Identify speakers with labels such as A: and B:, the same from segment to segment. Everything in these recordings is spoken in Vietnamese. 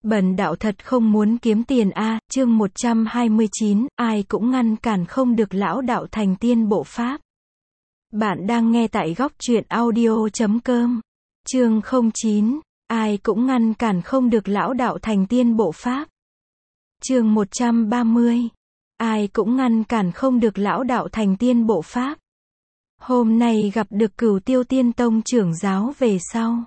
A: Bần đạo thật không muốn kiếm tiền a. Chương 129, ai cũng ngăn cản không được lão đạo thành tiên bộ pháp. Bạn đang nghe tại góc truyện audio.com. Chương 09, ai cũng ngăn cản không được lão đạo thành tiên bộ pháp. Chương 130, ai cũng ngăn cản không được lão đạo thành tiên bộ pháp. Hôm nay gặp được Cửu Tiêu Tiên Tông trưởng giáo về sau.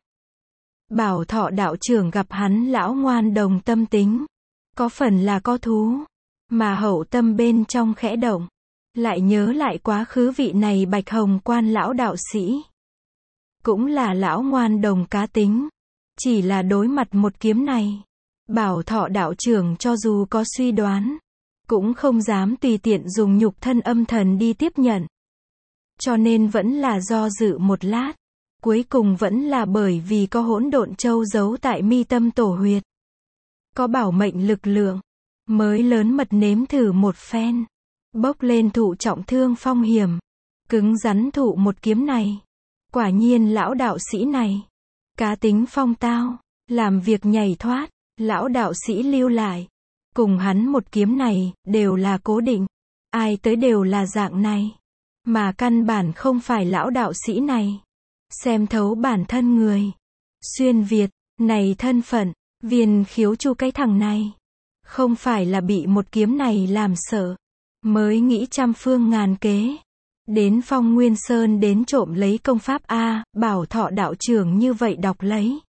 A: Bảo Thọ đạo trưởng gặp hắn lão ngoan đồng tâm tính. Có phần là có thú. Mà hậu tâm bên trong khẽ động. Lại nhớ lại quá khứ vị này Bạch Hồng Quan lão đạo sĩ. Cũng là lão ngoan đồng cá tính. Chỉ là đối mặt một kiếm này. Bảo Thọ đạo trưởng cho dù có suy đoán. Cũng không dám tùy tiện dùng nhục thân âm thần đi tiếp nhận. Cho nên vẫn là do dự một lát. Cuối cùng vẫn là bởi vì có hỗn độn châu giấu tại mi tâm tổ huyệt. Có bảo mệnh lực lượng. Mới lớn mật nếm thử một phen. Bốc lên thụ trọng thương phong hiểm. Cứng rắn thụ một kiếm này. Quả nhiên lão đạo sĩ này. Cá tính phong tao. Làm việc nhảy thoát. Lão đạo sĩ lưu lại. Cùng hắn một kiếm này, đều là cố định. Ai tới đều là dạng này. Mà căn bản không phải lão đạo sĩ này. Xem thấu bản thân người. Xuyên Việt, này thân phận, Viên Khiếu Chu cái thằng này. Không phải là bị một kiếm này làm sợ. Mới nghĩ trăm phương ngàn kế. Đến Phong Nguyên Sơn đến trộm lấy công pháp A, Bảo Thọ đạo trưởng như vậy đọc lấy.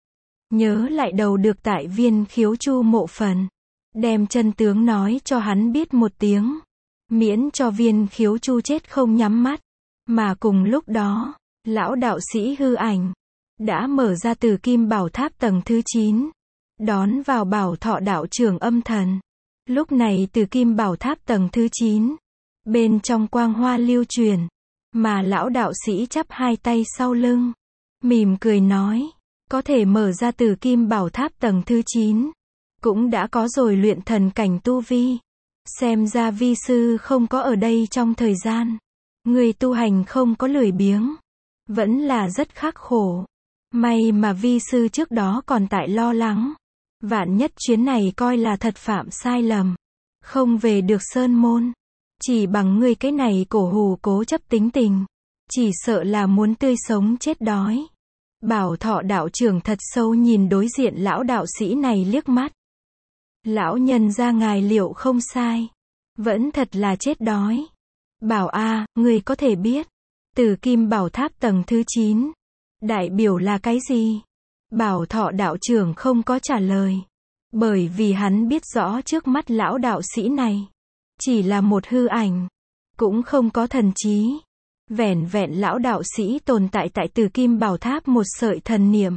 A: Nhớ lại đầu được tại Viên Khiếu Chu mộ phần. Đem chân tướng nói cho hắn biết một tiếng. Miễn cho Viên Khiếu Chu chết không nhắm mắt. Mà cùng lúc đó, lão đạo sĩ hư ảnh đã mở ra Tử Kim Bảo Tháp tầng thứ 9, đón vào Bảo Thọ đạo trưởng âm thần. Lúc này Tử Kim Bảo Tháp tầng thứ 9, bên trong quang hoa lưu truyền, mà lão đạo sĩ chắp hai tay sau lưng, mỉm cười nói, có thể mở ra Tử Kim Bảo Tháp tầng thứ 9, cũng đã có rồi luyện thần cảnh tu vi. Xem ra vi sư không có ở đây trong thời gian, người tu hành không có lười biếng. Vẫn là rất khắc khổ. May mà vi sư trước đó còn tại lo lắng. Vạn nhất chuyến này coi là thật phạm sai lầm. Không về được sơn môn. Chỉ bằng ngươi cái này cổ hù cố chấp tính tình. Chỉ sợ là muốn tươi sống chết đói. Bảo Thọ đạo trưởng thật sâu nhìn đối diện lão đạo sĩ này liếc mắt. Lão nhân ra ngài liệu không sai. Vẫn thật là chết đói. Bảo a, ngươi có thể biết. Tử Kim Bảo Tháp tầng thứ 9. Đại biểu là cái gì? Bảo Thọ đạo trưởng không có trả lời. Bởi vì hắn biết rõ trước mắt lão đạo sĩ này. Chỉ là một hư ảnh. Cũng không có thần trí. Vẻn vẹn lão đạo sĩ tồn tại tại Tử Kim Bảo Tháp một sợi thần niệm.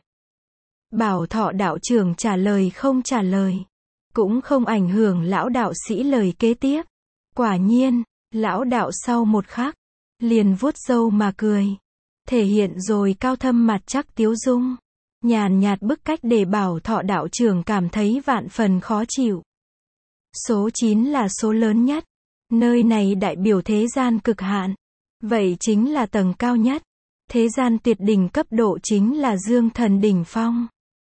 A: Bảo Thọ đạo trưởng trả lời không trả lời. Cũng không ảnh hưởng lão đạo sĩ lời kế tiếp. Quả nhiên, lão đạo sau một khắc. Liền vuốt râu mà cười. Thể hiện rồi cao thâm mặt chắc tiếu dung. Nhàn nhạt bức cách để Bảo Thọ đạo trưởng cảm thấy vạn phần khó chịu. Số 9 là số lớn nhất. Nơi này đại biểu thế gian cực hạn. Vậy chính là tầng cao nhất. Thế gian tuyệt đỉnh cấp độ chính là Dương Thần đỉnh phong.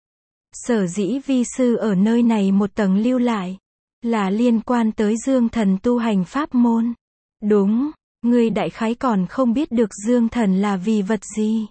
A: Sở dĩ vi sư ở nơi này một tầng lưu lại. Là liên quan tới Dương Thần tu hành pháp môn. Đúng. Ngươi đại khái còn không biết được Dương Thần là vì vật gì.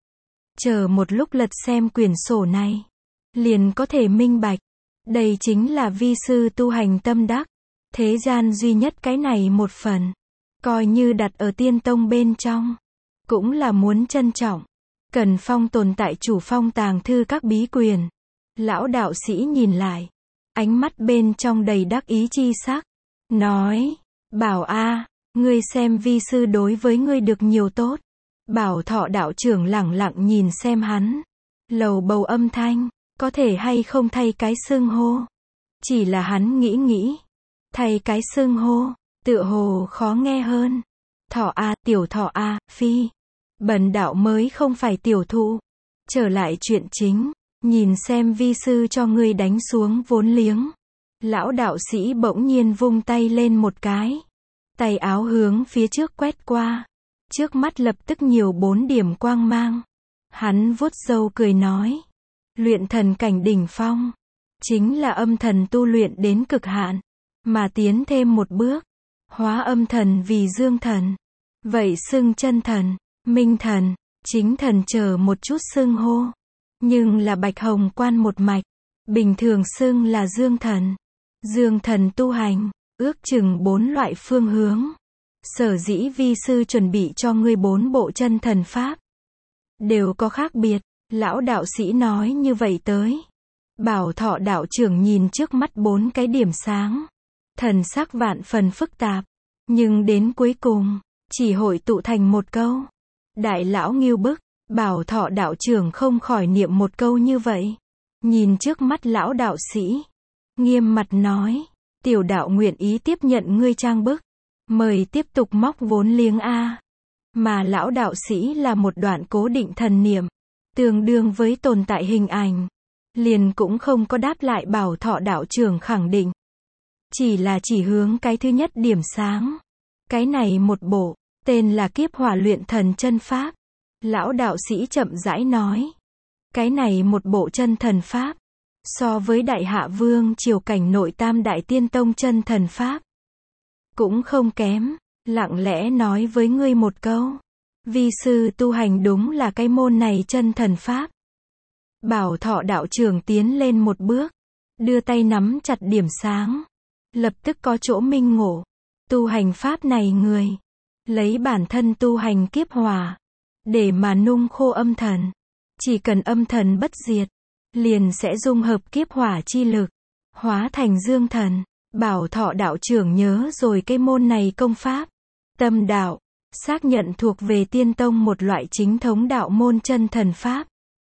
A: Chờ một lúc lật xem quyển sổ này. Liền có thể minh bạch. Đây chính là vi sư tu hành tâm đắc. Thế gian duy nhất cái này một phần. Coi như đặt ở tiên tông bên trong. Cũng là muốn trân trọng. Cần phong tồn tại chủ phong tàng thư các bí quyền. Lão đạo sĩ nhìn lại. Ánh mắt bên trong đầy đắc ý chi sắc. Nói. Bảo a, ngươi xem vi sư đối với ngươi được nhiều tốt. Bảo Thọ đạo trưởng lẳng lặng nhìn xem hắn. Lầu bầu âm thanh. Có thể hay không thay cái xưng hô. Chỉ là hắn nghĩ. Thay cái xưng hô. Tựa hồ khó nghe hơn. Thọ a, tiểu Thọ a, phi. Bần đạo mới không phải tiểu thụ. Trở lại chuyện chính. Nhìn xem vi sư cho ngươi đánh xuống vốn liếng. Lão đạo sĩ bỗng nhiên vung tay lên một cái. Tay áo hướng phía trước quét qua. Trước mắt lập tức nhiều 4 điểm quang mang. Hắn vuốt râu cười nói. Luyện thần cảnh đỉnh phong. chính là âm thần tu luyện đến cực hạn, mà tiến thêm một bước, hóa âm thần vì dương thần. Vậy xưng chân thần, minh thần, chính thần chờ một chút xưng hô. Nhưng là Bạch Hồng Quan một mạch, bình thường xưng là dương thần. Dương thần tu hành, ước chừng 4 loại phương hướng. Sở dĩ vi sư chuẩn bị cho ngươi 4 bộ chân thần pháp. Đều có khác biệt, lão đạo sĩ nói như vậy tới. Bảo Thọ đạo trưởng nhìn trước mắt 4 cái điểm sáng. Thần sắc vạn phần phức tạp. Nhưng đến cuối cùng, chỉ hội tụ thành một câu. Đại lão ngưu bức, Bảo Thọ đạo trưởng không khỏi niệm một câu như vậy. Nhìn trước mắt lão đạo sĩ. Nghiêm mặt nói, tiểu đạo nguyện ý tiếp nhận ngươi trang bức. Mời tiếp tục móc vốn liếng A. Mà lão đạo sĩ là một đoạn cố định thần niệm. Tương đương với tồn tại hình ảnh. Liền cũng không có đáp lại Bảo Thọ đạo trưởng khẳng định. Chỉ là chỉ hướng cái thứ nhất điểm sáng. Cái này một bộ, tên là Kiếp Hỏa Luyện Thần Chân Pháp. Lão đạo sĩ chậm rãi nói. Cái này một bộ chân thần pháp. So với Đại Hạ Vương triều cảnh nội Tam Đại Tiên Tông chân thần pháp. Cũng không kém. Lặng lẽ nói với ngươi một câu. Vi sư tu hành đúng là cái môn này chân thần pháp. Bảo Thọ đạo trưởng tiến lên một bước. Đưa tay nắm chặt điểm sáng. Lập tức có chỗ minh ngộ. Tu hành pháp này người. Lấy bản thân tu hành kiếp hỏa. Để mà nung khô âm thần. Chỉ cần âm thần bất diệt. Liền sẽ dung hợp kiếp hỏa chi lực. Hóa thành dương thần. Bảo Thọ đạo trưởng nhớ rồi cái môn này công pháp. Tâm đạo. Xác nhận thuộc về tiên tông một loại chính thống đạo môn chân thần pháp.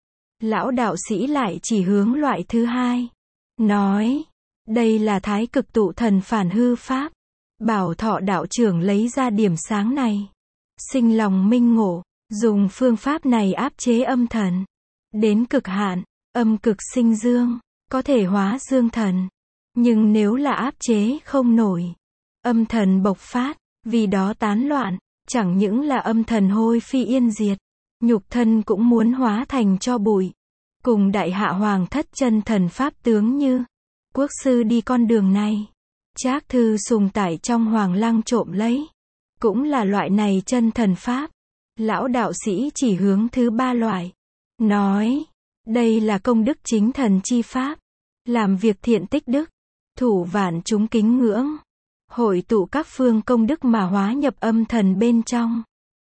A: Lão đạo sĩ lại chỉ hướng loại thứ hai. Nói. Đây là Thái Cực Tụ Thần Phản Hư Pháp. Bảo Thọ đạo trưởng lấy ra điểm sáng này. Sinh lòng minh ngộ. Dùng phương pháp này áp chế âm thần. Đến cực hạn. Âm cực sinh dương. Có thể hóa dương thần. Nhưng nếu là áp chế không nổi. Âm thần bộc phát. Vì đó tán loạn. Chẳng những là âm thần hôi phi yên diệt. Nhục thân cũng muốn hóa thành tro bụi. Cùng Đại Hạ Hoàng thất chân thần pháp tướng như. Quốc sư đi con đường này. Trác Thư Sùng tải trong Hoàng Lăng trộm lấy. Cũng là loại này chân thần pháp. Lão đạo sĩ chỉ hướng thứ 3 loại. Nói. Đây là công đức chính thần chi pháp. Làm việc thiện tích đức. Thủ vạn chúng kính ngưỡng. Hội tụ các phương công đức mà hóa nhập âm thần bên trong.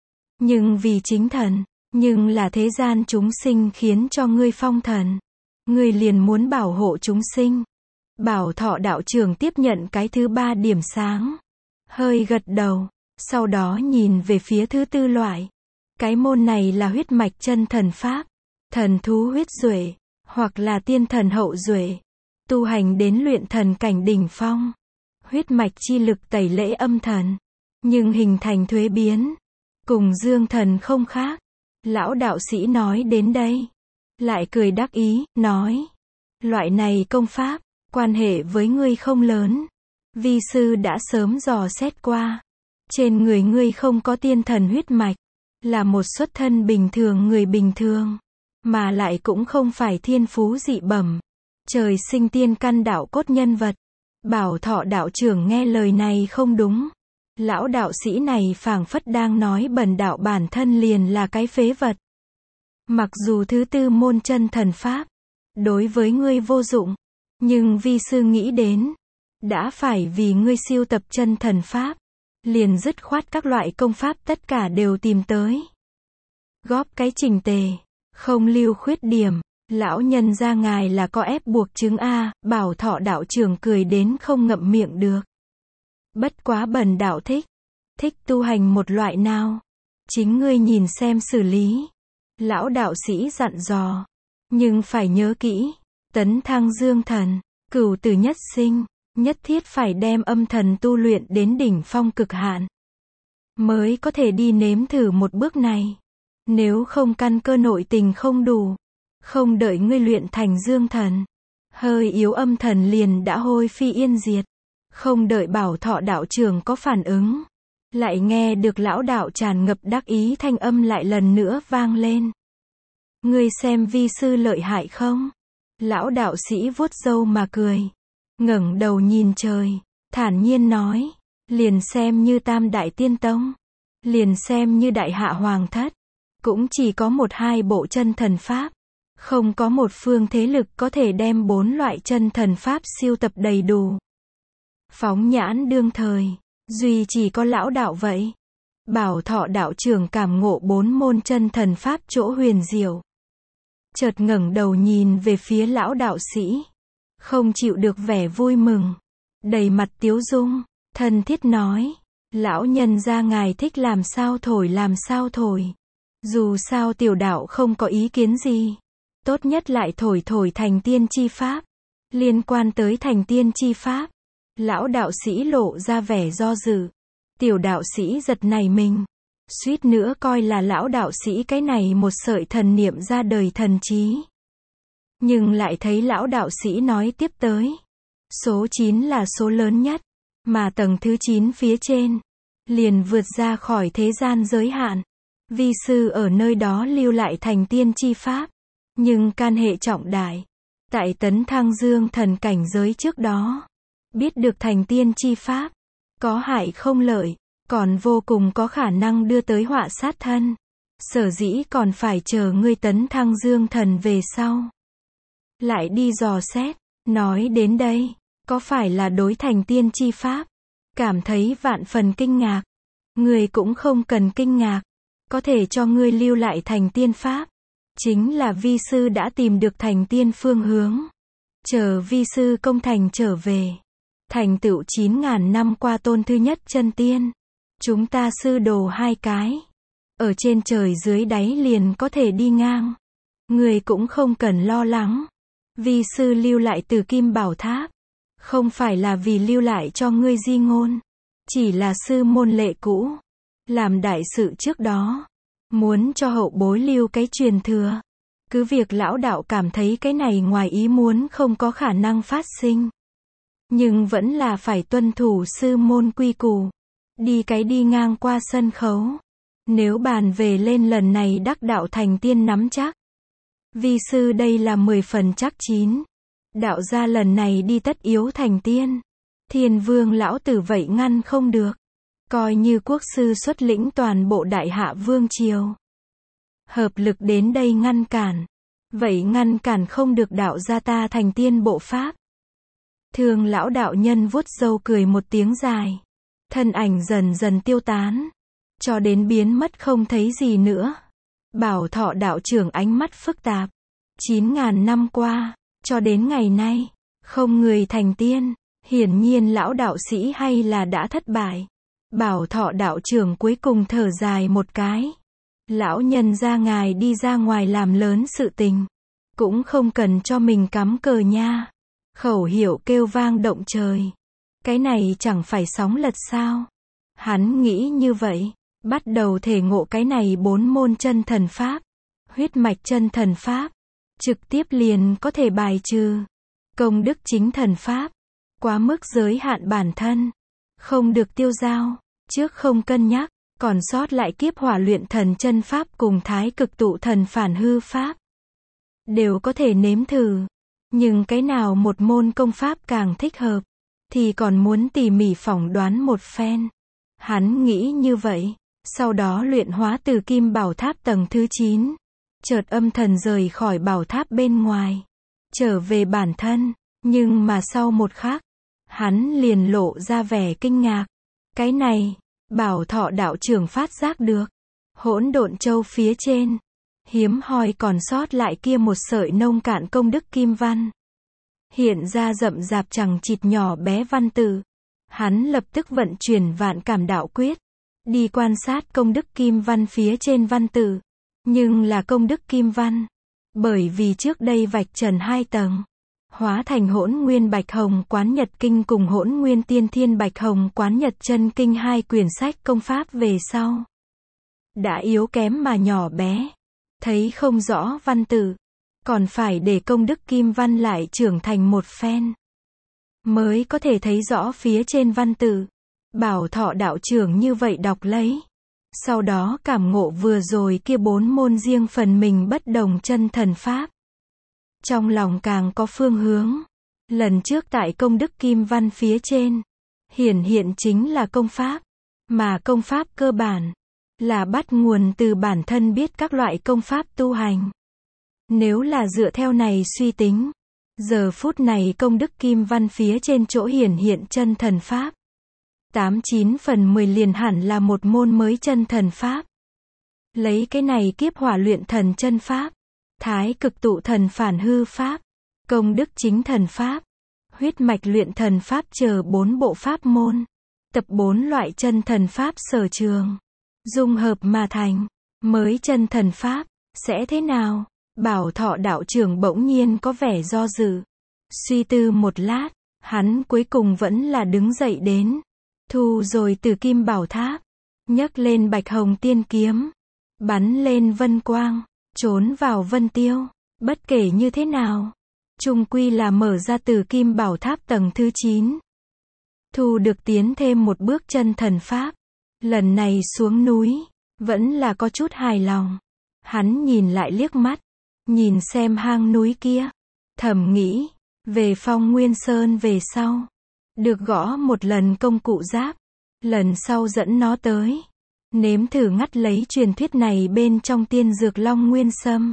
A: Nhưng vì chính thần. Nhưng là thế gian chúng sinh khiến cho ngươi phong thần. Ngươi liền muốn bảo hộ chúng sinh. Bảo Thọ đạo trưởng tiếp nhận cái thứ 3 điểm sáng. Hơi gật đầu. Sau đó nhìn về phía thứ 4 loại. Cái môn này là huyết mạch chân thần pháp. Thần thú huyết duệ. Hoặc là tiên thần hậu duệ. Tu hành đến luyện thần cảnh đỉnh phong. Huyết mạch chi lực tẩy lễ âm thần. Nhưng hình thành thuế biến. Cùng dương thần không khác. Lão đạo sĩ nói đến đây. Lại cười đắc ý, nói. Loại này công pháp. Quan hệ với ngươi không lớn. Vi sư đã sớm dò xét qua. Trên người ngươi không có tiên thần huyết mạch. Là một xuất thân bình thường người bình thường. Mà lại cũng không phải thiên phú dị bẩm. Trời sinh tiên căn đạo cốt nhân vật. Bảo Thọ đạo trưởng nghe lời này không đúng. Lão đạo sĩ này phảng phất đang nói bần đạo bản thân liền là cái phế vật. Mặc dù thứ 4 môn chân thần pháp. Đối với ngươi vô dụng. Nhưng vi sư nghĩ đến. Đã phải vì ngươi siêu tập chân thần pháp. Liền dứt khoát các loại công pháp tất cả đều tìm tới. Góp cái chỉnh tề. Không lưu khuyết điểm. Lão nhân ra ngài là có ép buộc chứng A. Bảo Thọ đạo trưởng cười đến không ngậm miệng được. Bất quá bần đạo thích. Thích tu hành một loại nào. Chính ngươi nhìn xem xử lý. Lão đạo sĩ dặn dò. Nhưng phải nhớ kỹ. Tấn thăng dương thần. Cửu tử nhất sinh. Nhất thiết phải đem âm thần tu luyện đến đỉnh phong cực hạn. Mới có thể đi nếm thử một bước này. Nếu không căn cơ nội tình không đủ. Không đợi ngươi luyện thành dương thần. Hơi yếu âm thần liền đã hôi phi yên diệt. Không đợi Bảo Thọ đạo trưởng có phản ứng. Lại nghe được lão đạo tràn ngập đắc ý thanh âm lại lần nữa vang lên. Ngươi xem vi sư lợi hại không? Lão đạo sĩ vuốt râu mà cười. Ngẩng đầu nhìn trời, thản nhiên nói. Liền xem như Tam Đại Tiên Tông, liền xem như Đại Hạ Hoàng Thất, cũng chỉ có một hai bộ chân thần pháp. Không có một phương thế lực có thể đem 4 loại chân thần pháp siêu tập đầy đủ. Phóng nhãn đương thời, duy chỉ có lão đạo vậy. Bảo Thọ đạo trưởng cảm ngộ 4 môn chân thần pháp chỗ huyền diệu. Chợt ngẩng đầu nhìn về phía lão đạo sĩ, không chịu được vẻ vui mừng, đầy mặt tiếu dung, thân thiết nói, lão nhân gia ngài thích làm sao thổi. Dù sao tiểu đạo không có ý kiến gì. Tốt nhất lại thổi thành tiên chi pháp. Liên quan tới thành tiên chi pháp, lão đạo sĩ lộ ra vẻ do dự. Tiểu đạo sĩ giật nảy mình, suýt nữa coi là lão đạo sĩ cái này một sợi thần niệm ra đời thần trí. Nhưng lại thấy lão đạo sĩ nói tiếp tới. Số 9 là số lớn nhất, mà tầng thứ 9 phía trên, liền vượt ra khỏi thế gian giới hạn. Vi sư ở nơi đó lưu lại thành tiên chi pháp, nhưng can hệ trọng đại. Tại tấn thăng dương thần cảnh giới trước đó, biết được thành tiên chi pháp, có hại không lợi, còn vô cùng có khả năng đưa tới họa sát thân. Sở dĩ còn phải chờ ngươi tấn thăng dương thần về sau, lại đi dò xét. Nói đến đây, có phải là đối thành tiên chi pháp cảm thấy vạn phần kinh ngạc? Ngươi cũng không cần kinh ngạc, có thể cho ngươi lưu lại thành tiên pháp, chính là vi sư đã tìm được thành tiên phương hướng. Chờ vi sư công thành trở về, thành tựu 9.000 năm qua tôn thứ nhất chân tiên, chúng ta sư đồ 2 cái, ở trên trời dưới đáy liền có thể đi ngang. Ngươi cũng không cần lo lắng. Vi sư lưu lại Từ Kim Bảo Tháp, không phải là vì lưu lại cho ngươi di ngôn, chỉ là sư môn lệ cũ. Làm đại sự trước đó, muốn cho hậu bối lưu cái truyền thừa. Cứ việc lão đạo cảm thấy cái này ngoài ý muốn không có khả năng phát sinh, nhưng vẫn là phải tuân thủ sư môn quy củ. Đi ngang qua sân khấu. Nếu bàn về lên lần này đắc đạo thành tiên nắm chắc, vi sư đây là 10 phần chắc chín. Đạo gia lần này đi tất yếu thành tiên. Thiên vương lão tử vậy ngăn không được. Coi như quốc sư xuất lĩnh toàn bộ Đại Hạ vương triều, hợp lực đến đây ngăn cản, vậy ngăn cản không được đạo gia ta thành tiên bộ pháp. Thương lão đạo nhân vuốt râu cười một tiếng dài, thân ảnh dần dần tiêu tán, cho đến biến mất không thấy gì nữa. Bảo Thọ đạo trưởng ánh mắt phức tạp. 9.000 năm qua, cho đến ngày nay, không người thành tiên. Hiển nhiên lão đạo sĩ hay là đã thất bại. Bảo Thọ đạo trưởng cuối cùng thở dài một cái. Lão nhân gia ngài đi ra ngoài làm lớn sự tình, cũng không cần cho mình cắm cờ nha. Khẩu hiệu kêu vang động trời, cái này chẳng phải sóng lật sao? Hắn nghĩ như vậy, bắt đầu thể ngộ cái này 4 môn chân thần pháp. Huyết mạch chân thần pháp, trực tiếp liền có thể bài trừ công đức chính thần pháp, quá mức giới hạn bản thân, không được tiêu dao. Trước không cân nhắc, còn sót lại kiếp hỏa luyện thần chân pháp cùng thái cực tụ thần phản hư pháp, đều có thể nếm thử. Nhưng cái nào một môn công pháp càng thích hợp, thì còn muốn tỉ mỉ phỏng đoán một phen. Hắn nghĩ như vậy, sau đó luyện hóa Từ Kim Bảo Tháp tầng thứ 9. Chợt âm thần rời khỏi bảo tháp bên ngoài, trở về bản thân. Nhưng mà sau một khắc, hắn liền lộ ra vẻ kinh ngạc. Cái này, Bảo Thọ đạo trưởng phát giác được. Hỗn Độn Châu phía trên, hiếm hoi còn sót lại kia một sợi nông cạn công đức kim văn. Hiện ra rậm rạp chằng chịt nhỏ bé văn tự. Hắn lập tức vận chuyển Vạn Cảm Đạo Quyết, đi quan sát công đức kim văn phía trên văn tự. Nhưng là công đức kim văn, bởi vì trước đây vạch trần 2 tầng, hóa thành Hỗn Nguyên Bạch Hồng Quán Nhật Kinh cùng Hỗn Nguyên Tiên Thiên Bạch Hồng Quán Nhật Chân Kinh 2 quyển sách công pháp về sau, đã yếu kém mà nhỏ bé, thấy không rõ văn tự, còn phải để công đức kim văn lại trưởng thành một phen, mới có thể thấy rõ phía trên văn tự. Bảo Thọ đạo trưởng như vậy đọc lấy, sau đó cảm ngộ vừa rồi kia 4 môn riêng phần mình bất đồng chân thần pháp. trong lòng càng có phương hướng. Lần trước tại công đức kim văn phía trên, hiển hiện chính là công pháp, mà công pháp cơ bản là bắt nguồn từ bản thân biết các loại công pháp tu hành. Nếu là dựa theo này suy tính, giờ phút này công đức kim văn phía trên chỗ hiển hiện chân thần pháp, 89 phần 10 liền hẳn là một môn mới chân thần pháp. Lấy cái này kiếp hỏa luyện thần chân pháp, thái cực tụ thần phản hư pháp, công đức chính thần pháp, huyết mạch luyện thần pháp chờ 4 bộ pháp môn, tập 4 loại chân thần pháp sở trường, dung hợp mà thành mới chân thần pháp, sẽ thế nào? Bảo Thọ đạo trưởng bỗng nhiên có vẻ do dự. Suy tư một lát, hắn cuối cùng vẫn là đứng dậy đến, thu rồi từ kim bảo tháp, nhấc lên bạch hồng tiên kiếm, bắn lên vân quang, trốn vào vân tiêu. Bất kể như thế nào, chung quy là mở ra từ kim bảo tháp tầng thứ 9. Thu được tiến thêm một bước chân thần pháp. Lần này xuống núi, vẫn là có chút hài lòng. Hắn nhìn lại liếc mắt, nhìn xem hang núi kia, thầm nghĩ, về Phong Nguyên Sơn về sau, được gõ một lần công cụ giáp, lần sau dẫn nó tới, nếm thử ngắt lấy truyền thuyết này bên trong tiên dược Long Nguyên Sâm.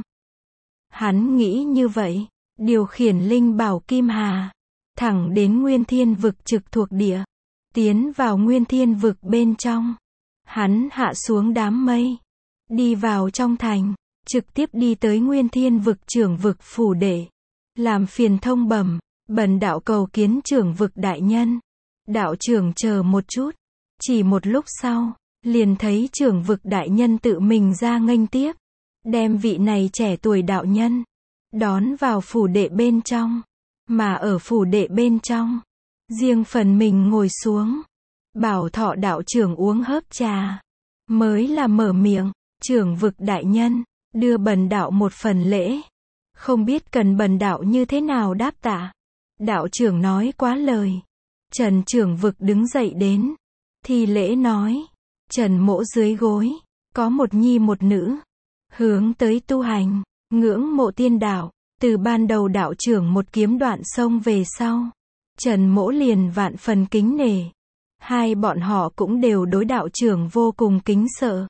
A: Hắn nghĩ như vậy, điều khiển linh bảo Kim Hà, thẳng đến Nguyên Thiên vực trực thuộc địa, tiến vào Nguyên Thiên vực bên trong. Hắn hạ xuống đám mây, đi vào trong thành, trực tiếp đi tới Nguyên Thiên vực trưởng vực phủ đệ, làm phiền thông bẩm, bần đạo cầu kiến trưởng vực đại nhân. Đạo trưởng chờ một chút, chỉ một lúc sau, liền thấy trưởng vực đại nhân tự mình ra nghênh tiếp, đem vị này trẻ tuổi đạo nhân đón vào phủ đệ bên trong, mà ở phủ đệ bên trong, riêng phần mình ngồi xuống. Bảo Thọ đạo trưởng uống hớp trà, mới là mở miệng, trưởng vực đại nhân, đưa bần đạo một phần lễ, không biết cần bần đạo như thế nào đáp tạ. Đạo trưởng nói quá lời. Trần trưởng vực đứng dậy đến, thi lễ nói, Trần mỗ dưới gối, có một nhi một nữ, hướng tới tu hành, ngưỡng mộ tiên đạo, từ ban đầu đạo trưởng một kiếm đoạn sông về sau, Trần mỗ liền vạn phần kính nể. Hai bọn họ cũng đều đối đạo trưởng vô cùng kính sợ.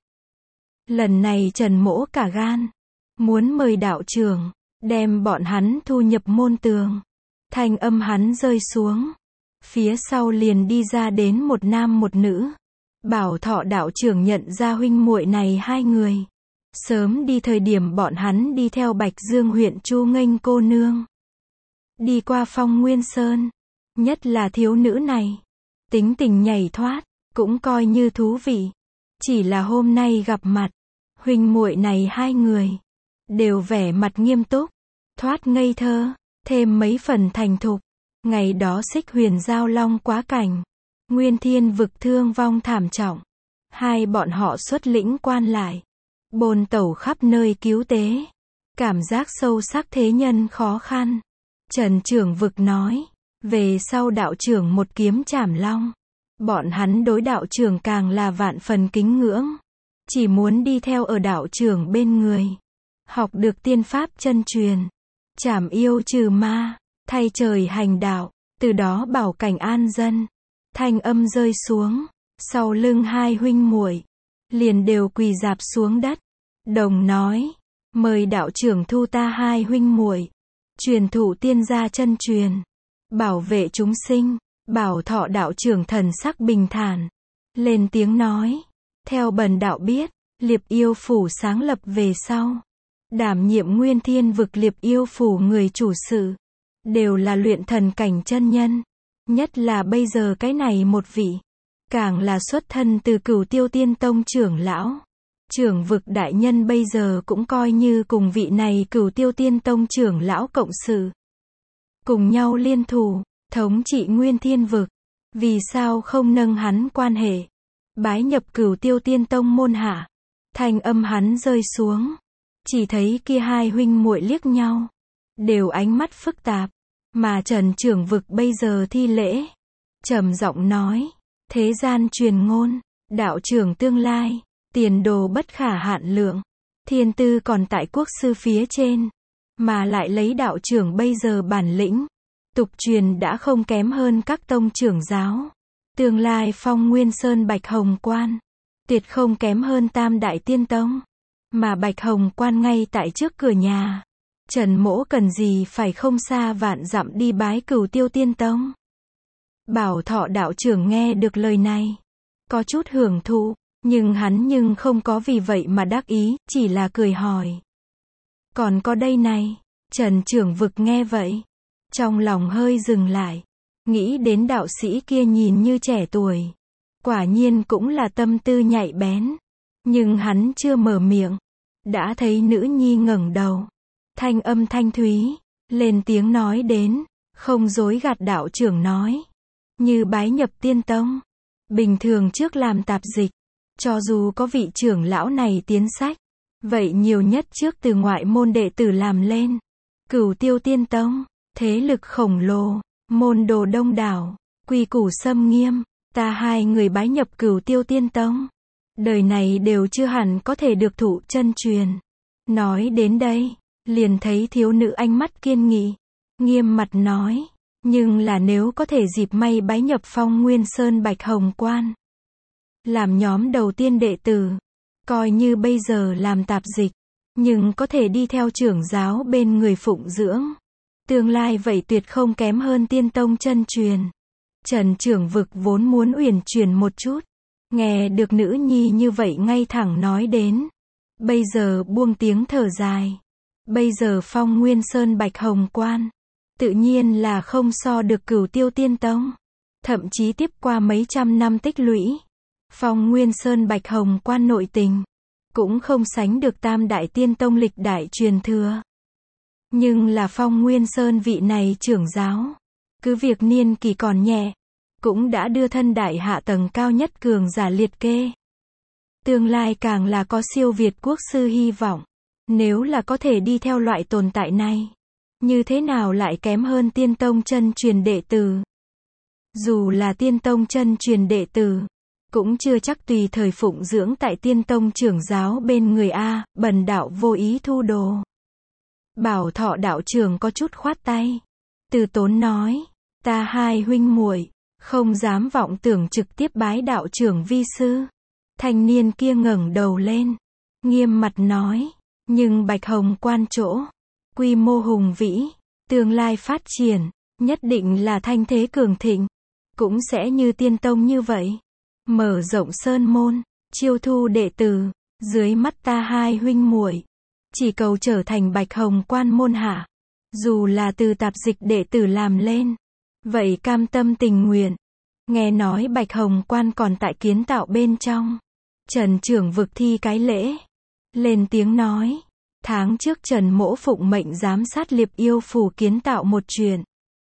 A: Lần này Trần mỗ cả gan, muốn mời đạo trưởng, đem bọn hắn thu nhập môn tường. Thanh âm hắn rơi xuống, phía sau liền đi ra đến một nam một nữ. Bảo Thọ đạo trưởng nhận ra huynh muội này hai người. Sớm đi thời điểm bọn hắn đi theo Bạch Dương huyện Chu nghênh cô nương, đi qua Phong Nguyên Sơn, nhất là thiếu nữ này, tính tình nhảy thoát, cũng coi như thú vị. Chỉ là hôm nay gặp mặt, huynh muội này hai người đều vẻ mặt nghiêm túc, thoát ngây thơ, thêm mấy phần thành thục. Ngày đó Xích Huyền giao long quá cảnh, Nguyên Thiên vực thương vong thảm trọng, hai bọn họ xuất lĩnh quan lại, bồn tẩu khắp nơi cứu tế, cảm giác sâu sắc thế nhân khó khăn. Trần trưởng vực nói, về sau đạo trưởng một kiếm chảm long, bọn hắn đối đạo trưởng càng là vạn phần kính ngưỡng, chỉ muốn đi theo ở đạo trưởng bên người, học được tiên pháp chân truyền, trảm yêu trừ ma, thay trời hành đạo, từ đó bảo cảnh an dân. Thanh âm rơi xuống, sau lưng hai huynh muội liền đều quỳ rạp xuống đất, đồng nói, mời đạo trưởng thu ta hai huynh muội, truyền thụ tiên gia chân truyền, bảo vệ chúng sinh. Bảo Thọ đạo trưởng thần sắc bình thản, lên tiếng nói, theo bần đạo biết, Liệp Yêu phủ sáng lập về sau, đảm nhiệm Nguyên Thiên vực Liệp Yêu phủ người chủ sự, đều là luyện thần cảnh chân nhân, nhất là bây giờ cái này một vị, càng là xuất thân từ Cửu Tiêu Tiên Tông trưởng lão. Trưởng vực đại nhân bây giờ cũng coi như cùng vị này Cửu Tiêu Tiên Tông trưởng lão cộng sự, cùng nhau liên thủ, thống trị Nguyên Thiên vực. Vì sao không nâng hắn quan hệ, bái nhập Cửu Tiêu Tiên Tông môn hạ? Thanh âm hắn rơi xuống, chỉ thấy kia hai huynh muội liếc nhau, đều ánh mắt phức tạp, mà Trần trưởng vực bây giờ thi lễ, trầm giọng nói, thế gian truyền ngôn, đạo trưởng tương lai, tiền đồ bất khả hạn lượng, thiên tư còn tại quốc sư phía trên, mà lại lấy đạo trưởng bây giờ bản lĩnh, tục truyền đã không kém hơn các tông trưởng giáo. Tương lai phong Nguyên Sơn Bạch Hồng Quan, tuyệt không kém hơn Tam Đại Tiên Tông. Mà Bạch Hồng Quan ngay tại trước cửa nhà. Trần Mỗ cần gì phải không xa vạn dặm đi bái Cửu Tiêu Tiên Tông. Bảo Thọ đạo trưởng nghe được lời này, có chút hưởng thụ, nhưng hắn không có vì vậy mà đắc ý, chỉ là cười hỏi. Còn có đây này, Trần Trưởng Vực nghe vậy, trong lòng hơi dừng lại, nghĩ đến đạo sĩ kia nhìn như trẻ tuổi, quả nhiên cũng là tâm tư nhạy bén, nhưng hắn chưa mở miệng, đã thấy nữ nhi ngẩng đầu, thanh âm thanh thúy, lên tiếng nói đến, không dối gạt đạo trưởng nói, như bái nhập tiên tông, bình thường trước làm tạp dịch, cho dù có vị trưởng lão này tiến sách, vậy nhiều nhất trước từ ngoại môn đệ tử làm lên. Cửu Tiêu Tiên Tông, thế lực khổng lồ, môn đồ đông đảo, quy củ xâm nghiêm, ta hai người bái nhập Cửu Tiêu Tiên Tông, đời này đều chưa hẳn có thể được thụ chân truyền. Nói đến đây, liền thấy thiếu nữ ánh mắt kiên nghị, nghiêm mặt nói, nhưng là nếu có thể dịp may bái nhập phong Nguyên Sơn Bạch Hồng Quan, làm nhóm đầu tiên đệ tử, coi như bây giờ làm tạp dịch, nhưng có thể đi theo trưởng giáo bên người phụng dưỡng, tương lai vậy tuyệt không kém hơn tiên tông chân truyền. Trần Trưởng Vực vốn muốn uyển chuyển một chút, nghe được nữ nhi như vậy ngay thẳng nói đến, bây giờ buông tiếng thở dài, bây giờ phong Nguyên Sơn Bạch Hồng Quan, tự nhiên là không so được Cửu Tiêu Tiên Tông, thậm chí tiếp qua mấy trăm năm tích lũy, phong Nguyên Sơn Bạch Hồng Quan nội tình, cũng không sánh được Tam Đại Tiên Tông lịch đại truyền thừa. Nhưng là phong Nguyên Sơn vị này trưởng giáo, cứ việc niên kỳ còn nhẹ, cũng đã đưa thân đại hạ tầng cao nhất cường giả liệt kê. Tương lai càng là có siêu việt quốc sư hy vọng, nếu là có thể đi theo loại tồn tại này, như thế nào lại kém hơn tiên tông chân truyền đệ tử. Dù là tiên tông chân truyền đệ tử, cũng chưa chắc tùy thời phụng dưỡng tại tiên tông trưởng giáo bên người a, bần đạo vô ý thu đồ. Bảo Thọ đạo trưởng có chút khoát tay, từ tốn nói, ta hai huynh muội không dám vọng tưởng trực tiếp bái đạo trưởng vi sư. Thanh niên kia ngẩng đầu lên, nghiêm mặt nói, nhưng Bạch Hồng Quan chỗ, quy mô hùng vĩ, tương lai phát triển, nhất định là thanh thế cường thịnh, cũng sẽ như tiên tông như vậy, mở rộng sơn môn, chiêu thu đệ tử, dưới mắt ta hai huynh muội, chỉ cầu trở thành Bạch Hồng Quan môn hạ, dù là từ tạp dịch đệ tử làm lên, vậy cam tâm tình nguyện. Nghe nói Bạch Hồng Quan còn tại kiến tạo bên trong, Trần Trưởng Vực thi cái lễ, lên tiếng nói, tháng trước Trần Mỗ phụng mệnh giám sát Liệp Yêu Phủ kiến tạo một chuyện,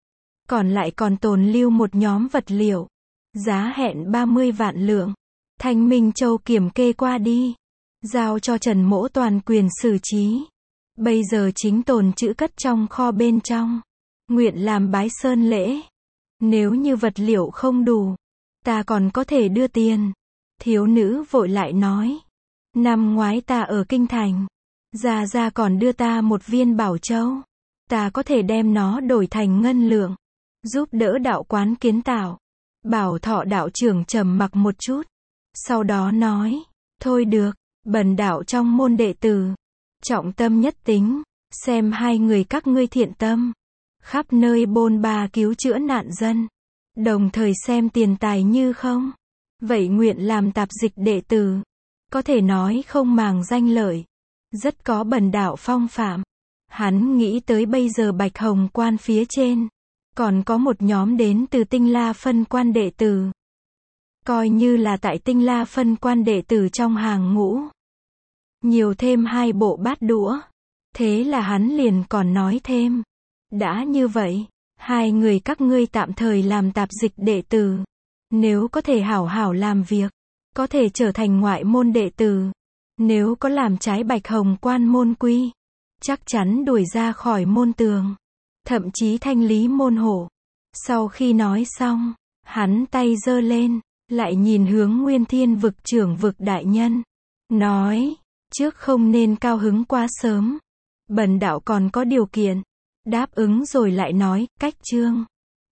A: còn lại còn tồn lưu một nhóm vật liệu, giá hẹn 30 vạn lượng, Thanh Minh Châu kiểm kê qua đi, giao cho Trần Mỗ toàn quyền xử trí, bây giờ chính tồn trữ cất trong kho bên trong, nguyện làm bái sơn lễ, nếu như vật liệu không đủ, ta còn có thể đưa tiền. Thiếu nữ vội lại nói, năm ngoái ta ở Kinh Thành, Gia còn đưa ta một viên bảo châu, ta có thể đem nó đổi thành ngân lượng, giúp đỡ đạo quán kiến tạo. Bảo Thọ đạo trưởng trầm mặc một chút, sau đó nói, thôi được, bần đạo trong môn đệ tử, trọng tâm nhất tính, xem hai người các ngươi thiện tâm, khắp nơi bôn ba cứu chữa nạn dân, đồng thời xem tiền tài như không, vậy nguyện làm tạp dịch đệ tử, có thể nói không màng danh lợi, rất có bần đạo phong phạm. Hắn nghĩ tới bây giờ Bạch Hồng Quan phía trên, còn có một nhóm đến từ Tinh La phân quan đệ tử, coi như là tại Tinh La phân quan đệ tử trong hàng ngũ, nhiều thêm 2 bộ bát đũa, thế là hắn liền còn nói thêm, đã như vậy, hai người các ngươi tạm thời làm tạp dịch đệ tử, nếu có thể hảo hảo làm việc, có thể trở thành ngoại môn đệ tử, nếu có làm trái Bạch Hồng Quan môn quy, chắc chắn đuổi ra khỏi môn tường, thậm chí thanh lý môn hộ. Sau khi nói xong, hắn tay giơ lên, lại nhìn hướng Nguyên Thiên Vực Trưởng Vực đại nhân, nói, trước không nên cao hứng quá sớm, Bần đạo còn có điều kiện. Đáp ứng rồi lại nói, cách chương.